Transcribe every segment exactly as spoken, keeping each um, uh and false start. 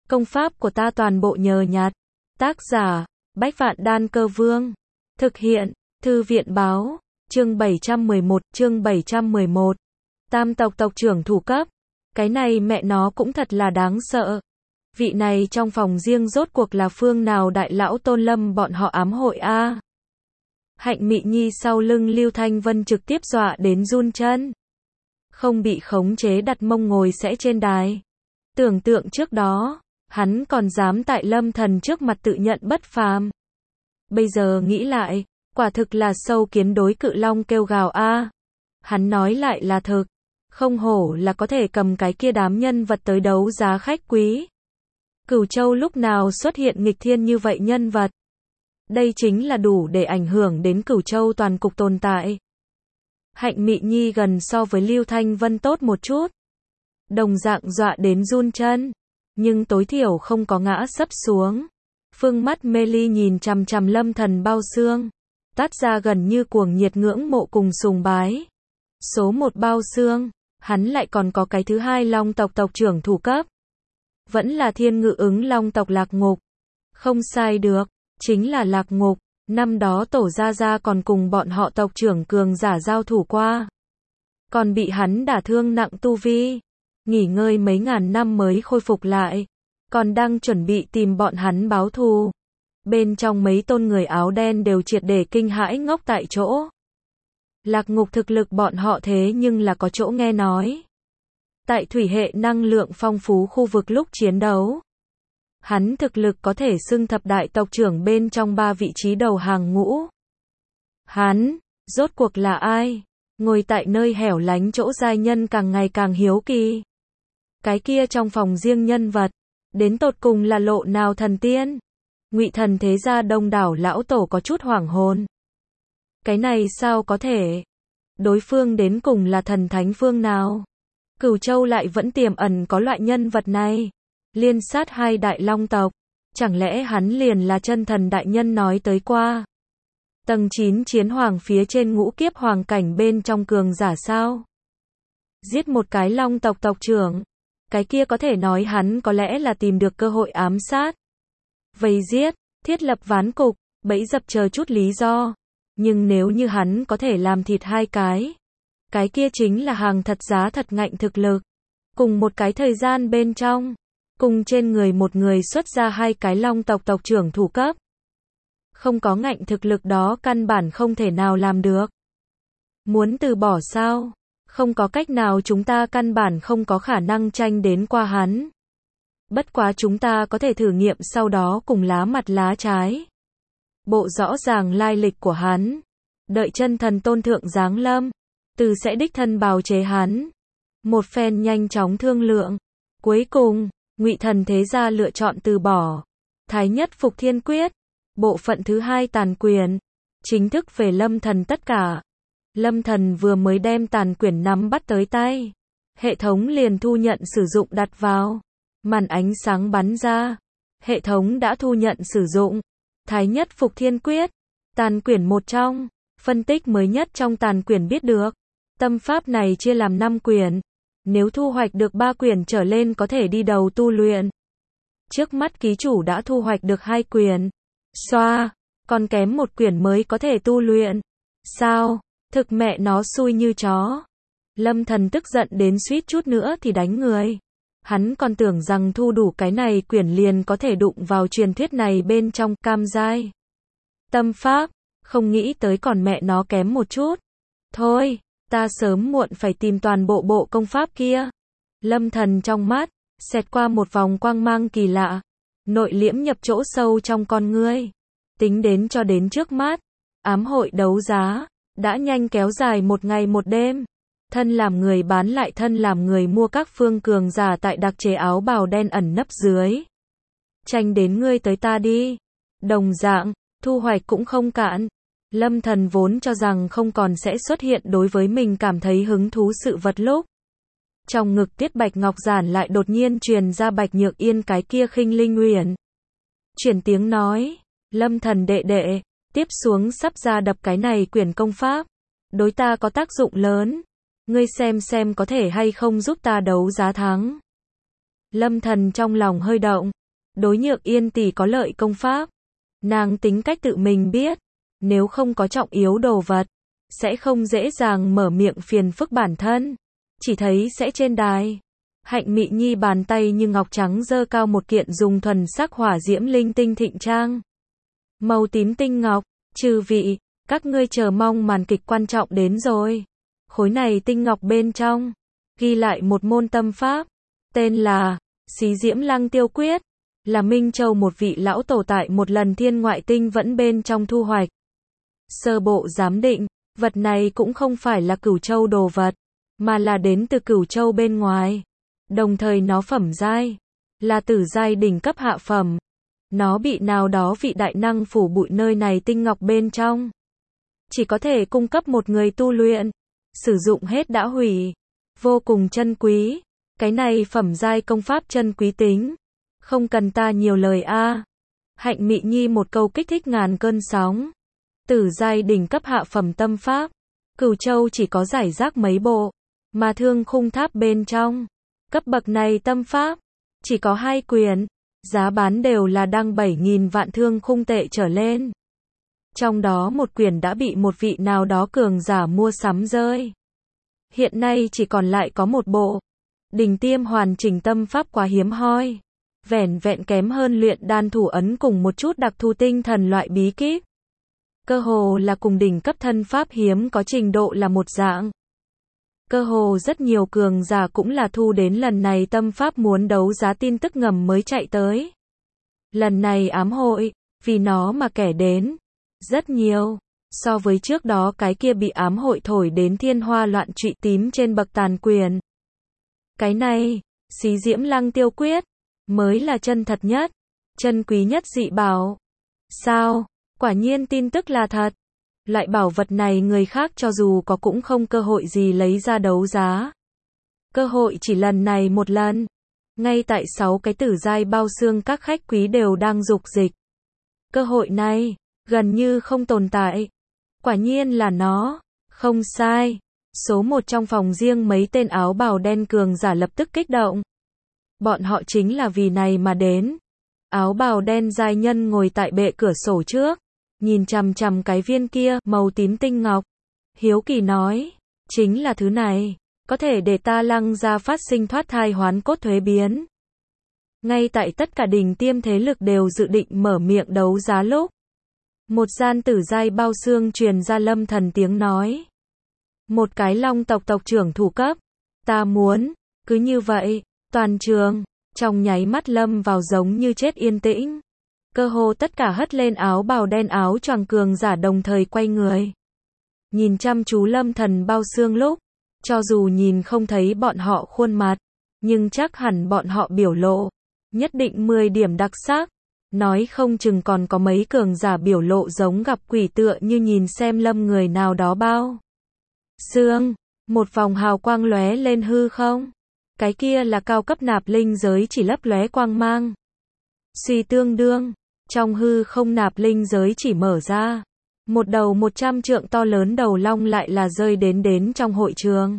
Công pháp của ta toàn bộ nhờ nhặt. Tác giả, Bách Vạn Đan Cơ Vương. Thực hiện, Thư viện Báo. Chương bảy trăm mười một, chương bảy trăm mười một. Tam tộc tộc trưởng thủ cấp. Cái này mẹ nó cũng thật là đáng sợ. Vị này trong phòng riêng rốt cuộc là phương nào đại lão Tôn Lâm bọn họ ám hội a. Hạnh Mị Nhi sau lưng Lưu Thanh Vân trực tiếp dọa đến run chân. Không bị khống chế đặt mông ngồi sẽ trên đài. Tưởng tượng trước đó, hắn còn dám tại Lâm Thần trước mặt tự nhận bất phàm. Bây giờ nghĩ lại, quả thực là sâu kiến đối cự long kêu gào a. Hắn nói lại là thực, không hổ là có thể cầm cái kia đám nhân vật tới đấu giá khách quý. Cửu Châu lúc nào xuất hiện nghịch thiên như vậy nhân vật. Đây chính là đủ để ảnh hưởng đến Cửu Châu toàn cục tồn tại. Hạnh Mị Nhi gần so với Lưu Thanh Vân tốt một chút. Đồng dạng dọa đến run chân. Nhưng tối thiểu không có ngã sấp xuống. Phương mắt mê ly nhìn chằm chằm Lâm Thần bao xương. Tát ra gần như cuồng nhiệt ngưỡng mộ cùng sùng bái. Số một bao xương, hắn lại còn có cái thứ hai long tộc tộc trưởng thủ cấp. Vẫn là thiên ngự ứng long tộc Lạc Ngục. Không sai được, chính là Lạc Ngục. Năm đó tổ gia gia còn cùng bọn họ tộc trưởng cường giả giao thủ qua. Còn bị hắn đả thương nặng tu vi. Nghỉ ngơi mấy ngàn năm mới khôi phục lại. Còn đang chuẩn bị tìm bọn hắn báo thù. Bên trong mấy tôn người áo đen đều triệt để kinh hãi ngốc tại chỗ. Lạc Ngục thực lực bọn họ thế nhưng là có chỗ nghe nói. Tại thủy hệ năng lượng phong phú khu vực lúc chiến đấu. Hắn thực lực có thể xưng thập đại tộc trưởng bên trong ba vị trí đầu hàng ngũ. Hắn, rốt cuộc là ai? Ngồi tại nơi hẻo lánh chỗ giai nhân càng ngày càng hiếu kỳ. Cái kia trong phòng riêng nhân vật, đến tột cùng là lộ nào thần tiên? Ngụy Thần thế gia đông đảo lão tổ có chút hoảng hồn. Cái này sao có thể? Đối phương đến cùng là thần thánh phương nào? Cửu Châu lại vẫn tiềm ẩn có loại nhân vật này. Liên sát hai đại long tộc. Chẳng lẽ hắn liền là chân thần đại nhân nói tới qua? Tầng chín chiến hoàng phía trên ngũ kiếp hoàng cảnh bên trong cường giả sao? Giết một cái long tộc tộc trưởng. Cái kia có thể nói hắn có lẽ là tìm được cơ hội ám sát. Vây giết, thiết lập ván cục, bẫy dập chờ chút lý do. Nhưng nếu như hắn có thể làm thịt hai cái. Cái kia chính là hàng thật giá thật ngạnh thực lực. Cùng một cái thời gian bên trong. Cùng trên người một người xuất ra hai cái long tộc tộc trưởng thủ cấp. Không có ngạnh thực lực đó căn bản không thể nào làm được. Muốn từ bỏ sao? Không có cách nào, chúng ta căn bản không có khả năng tranh đến qua hắn. Bất quá chúng ta có thể thử nghiệm sau đó cùng lá mặt lá trái. Bộ rõ ràng lai lịch của hắn. Đợi chân thần tôn thượng giáng lâm. Từ sẽ đích thân bào chế hắn. Một phen nhanh chóng thương lượng. Cuối cùng, Ngụy Thần thế gia lựa chọn từ bỏ. Thái nhất phục thiên quyết. Bộ phận thứ hai tàn quyền. Chính thức về Lâm Thần tất cả. Lâm Thần vừa mới đem tàn quyền nắm bắt tới tay. Hệ thống liền thu nhận sử dụng đặt vào. Màn ánh sáng bắn ra. Hệ thống đã thu nhận sử dụng. Thái nhất phục thiên quyết. Tàn quyển một trong. Phân tích mới nhất trong tàn quyển biết được. Tâm pháp này chia làm năm quyển. Nếu thu hoạch được ba quyển trở lên có thể đi đầu tu luyện. Trước mắt ký chủ đã thu hoạch được hai quyển. Xoa. Còn kém một quyển mới có thể tu luyện. Sao? Thực mẹ nó xui như chó. Lâm Thần tức giận đến suýt chút nữa thì đánh người. Hắn còn tưởng rằng thu đủ cái này quyển liền có thể đụng vào truyền thuyết này bên trong cam giai. Tâm pháp, không nghĩ tới còn mẹ nó kém một chút. Thôi, ta sớm muộn phải tìm toàn bộ bộ công pháp kia. Lâm Thần trong mắt, xẹt qua một vòng quang mang kỳ lạ. Nội liễm nhập chỗ sâu trong con ngươi. Tính đến cho đến trước mắt, ám hội đấu giá, đã nhanh kéo dài một ngày một đêm. Thân làm người bán lại thân làm người mua các phương cường giả tại đặc chế áo bào đen ẩn nấp dưới. Tranh đến ngươi tới ta đi. Đồng dạng, thu hoạch cũng không cạn. Lâm Thần vốn cho rằng không còn sẽ xuất hiện đối với mình cảm thấy hứng thú sự vật lúc. Trong ngực Tiết Bạch Ngọc Giản lại đột nhiên truyền ra Bạch Nhược Yên cái kia khinh linh uyển. Chuyển tiếng nói, Lâm Thần đệ đệ, tiếp xuống sắp ra đập cái này quyển công pháp. Đối ta có tác dụng lớn. Ngươi xem xem có thể hay không giúp ta đấu giá thắng. Lâm Thần trong lòng hơi động. Đối Nhược Yên tỷ có lợi công pháp. Nàng tính cách tự mình biết. Nếu không có trọng yếu đồ vật, sẽ không dễ dàng mở miệng phiền phức bản thân. Chỉ thấy sẽ trên đài. Hạnh Mị Nhi bàn tay như ngọc trắng giơ cao một kiện dùng thuần sắc hỏa diễm linh tinh thịnh trang. Màu tím tinh ngọc, chư vị, các ngươi chờ mong màn kịch quan trọng đến rồi. Khối này tinh ngọc bên trong, ghi lại một môn tâm pháp, tên là Xí Diễm Lăng Tiêu Quyết, là Minh Châu một vị lão tổ tại một lần thiên ngoại tinh vẫn bên trong thu hoạch. Sơ bộ giám định, vật này cũng không phải là Cửu Châu đồ vật, mà là đến từ Cửu Châu bên ngoài. Đồng thời nó phẩm giai, là tử giai đỉnh cấp hạ phẩm. Nó bị nào đó vị đại năng phủ bụi nơi này tinh ngọc bên trong. Chỉ có thể cung cấp một người tu luyện. Sử dụng hết đã hủy. Vô cùng chân quý. Cái này phẩm giai công pháp chân quý tính. Không cần ta nhiều lời a. Hạnh Mị Nhi một câu kích thích ngàn cơn sóng. Tử giai đỉnh cấp hạ phẩm tâm pháp. Cửu Châu chỉ có giải rác mấy bộ. Mà Thương Khung Tháp bên trong. Cấp bậc này tâm pháp. Chỉ có hai quyển. Giá bán đều là đăng bảy nghìn vạn thương khung tệ trở lên. Trong đó một quyển đã bị một vị nào đó cường giả mua sắm rơi. Hiện nay chỉ còn lại có một bộ. Đỉnh tiêm hoàn chỉnh tâm pháp quá hiếm hoi. Vẻn vẹn kém hơn luyện đan thủ ấn cùng một chút đặc thù tinh thần loại bí kíp. Cơ hồ là cùng đỉnh cấp thân pháp hiếm có trình độ là một dạng. Cơ hồ rất nhiều cường giả cũng là thu đến lần này tâm pháp muốn đấu giá tin tức ngầm mới chạy tới. Lần này ám hội, vì nó mà kẻ đến. Rất nhiều. So với trước đó cái kia bị ám hội thổi đến thiên hoa loạn trụy tím trên bậc tàn quyền. Cái này, Xí Diễm Lăng Tiêu Quyết, mới là chân thật nhất, chân quý nhất dị bảo. Sao? Quả nhiên tin tức là thật. Loại bảo vật này người khác cho dù có cũng không cơ hội gì lấy ra đấu giá. Cơ hội chỉ lần này một lần. Ngay tại sáu cái tử giai bao xương các khách quý đều đang dục dịch. Cơ hội này, gần như không tồn tại. Quả nhiên là nó. Không sai. Số một trong phòng riêng mấy tên áo bào đen cường giả lập tức kích động. Bọn họ chính là vì này mà đến. Áo bào đen giai nhân ngồi tại bệ cửa sổ trước. Nhìn chằm chằm cái viên kia, màu tím tinh ngọc. Hiếu kỳ nói, chính là thứ này, có thể để ta Lăng gia phát sinh thoát thai hoán cốt thuế biến. Ngay tại tất cả đỉnh tiêm thế lực đều dự định mở miệng đấu giá lúc. Một gian tử giai bao xương truyền ra Lâm Thần tiếng nói. Một cái long tộc tộc trưởng thủ cấp. Ta muốn, cứ như vậy, toàn trường, trong nháy mắt lâm vào giống như chết yên tĩnh. Cơ hồ tất cả hất lên áo bào đen áo choàng cường giả đồng thời quay người. Nhìn chăm chú Lâm Thần bao xương lúc, cho dù nhìn không thấy bọn họ khuôn mặt, nhưng chắc hẳn bọn họ biểu lộ, nhất định mười điểm đặc sắc. Nói không chừng còn có mấy cường giả biểu lộ giống gặp quỷ tựa như nhìn xem Lâm người nào đó bao. Xương, một vòng hào quang lóe lên hư không? Cái kia là cao cấp nạp linh giới chỉ lấp lóe quang mang. Suy tương đương, trong hư không nạp linh giới chỉ mở ra. Một đầu một trăm trượng to lớn đầu long lại là rơi đến đến trong hội trường.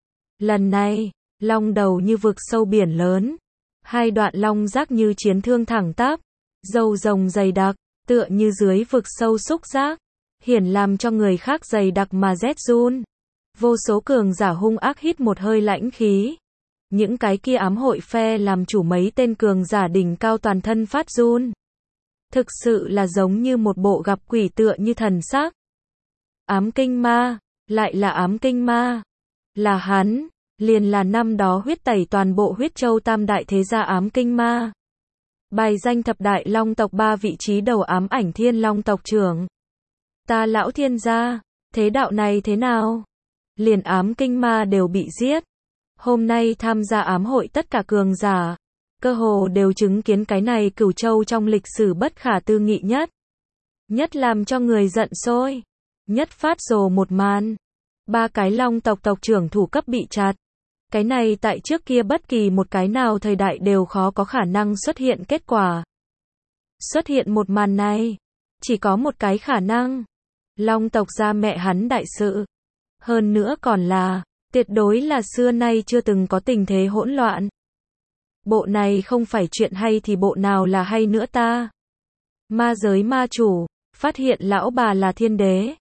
Lần này, long đầu như vực sâu biển lớn. Hai đoạn long giác như chiến thương thẳng tắp. Râu rồng dày đặc, tựa như dưới vực sâu xúc giác. Hiển làm cho người khác dày đặc mà rét run. Vô số cường giả hung ác hít một hơi lãnh khí. Những cái kia ám hội phe làm chủ mấy tên cường giả đỉnh cao toàn thân phát run. Thực sự là giống như một bộ gặp quỷ tựa như thần sắc. Ám kinh ma, lại là ám kinh ma. Là hắn, liền là năm đó huyết tẩy toàn bộ huyết châu tam đại thế gia ám kinh ma. Bài danh thập đại long tộc ba vị trí đầu ám ảnh thiên long tộc trưởng. Ta lão thiên gia, thế đạo này thế nào? Liền ám kinh ma đều bị giết. Hôm nay tham gia ám hội tất cả cường giả, cơ hồ đều chứng kiến cái này Cửu Châu trong lịch sử bất khả tư nghị nhất. Nhất làm cho người giận sôi. Nhất phát rồ một màn. Ba cái long tộc tộc trưởng thủ cấp bị chặt. Cái này tại trước kia bất kỳ một cái nào thời đại đều khó có khả năng xuất hiện kết quả. Xuất hiện một màn này, chỉ có một cái khả năng. Long tộc gia mẹ hắn đại sự. Hơn nữa còn là, tuyệt đối là xưa nay chưa từng có tình thế hỗn loạn. Bộ này không phải chuyện hay thì bộ nào là hay nữa ta? Ma giới ma chủ, phát hiện lão bà là thiên đế.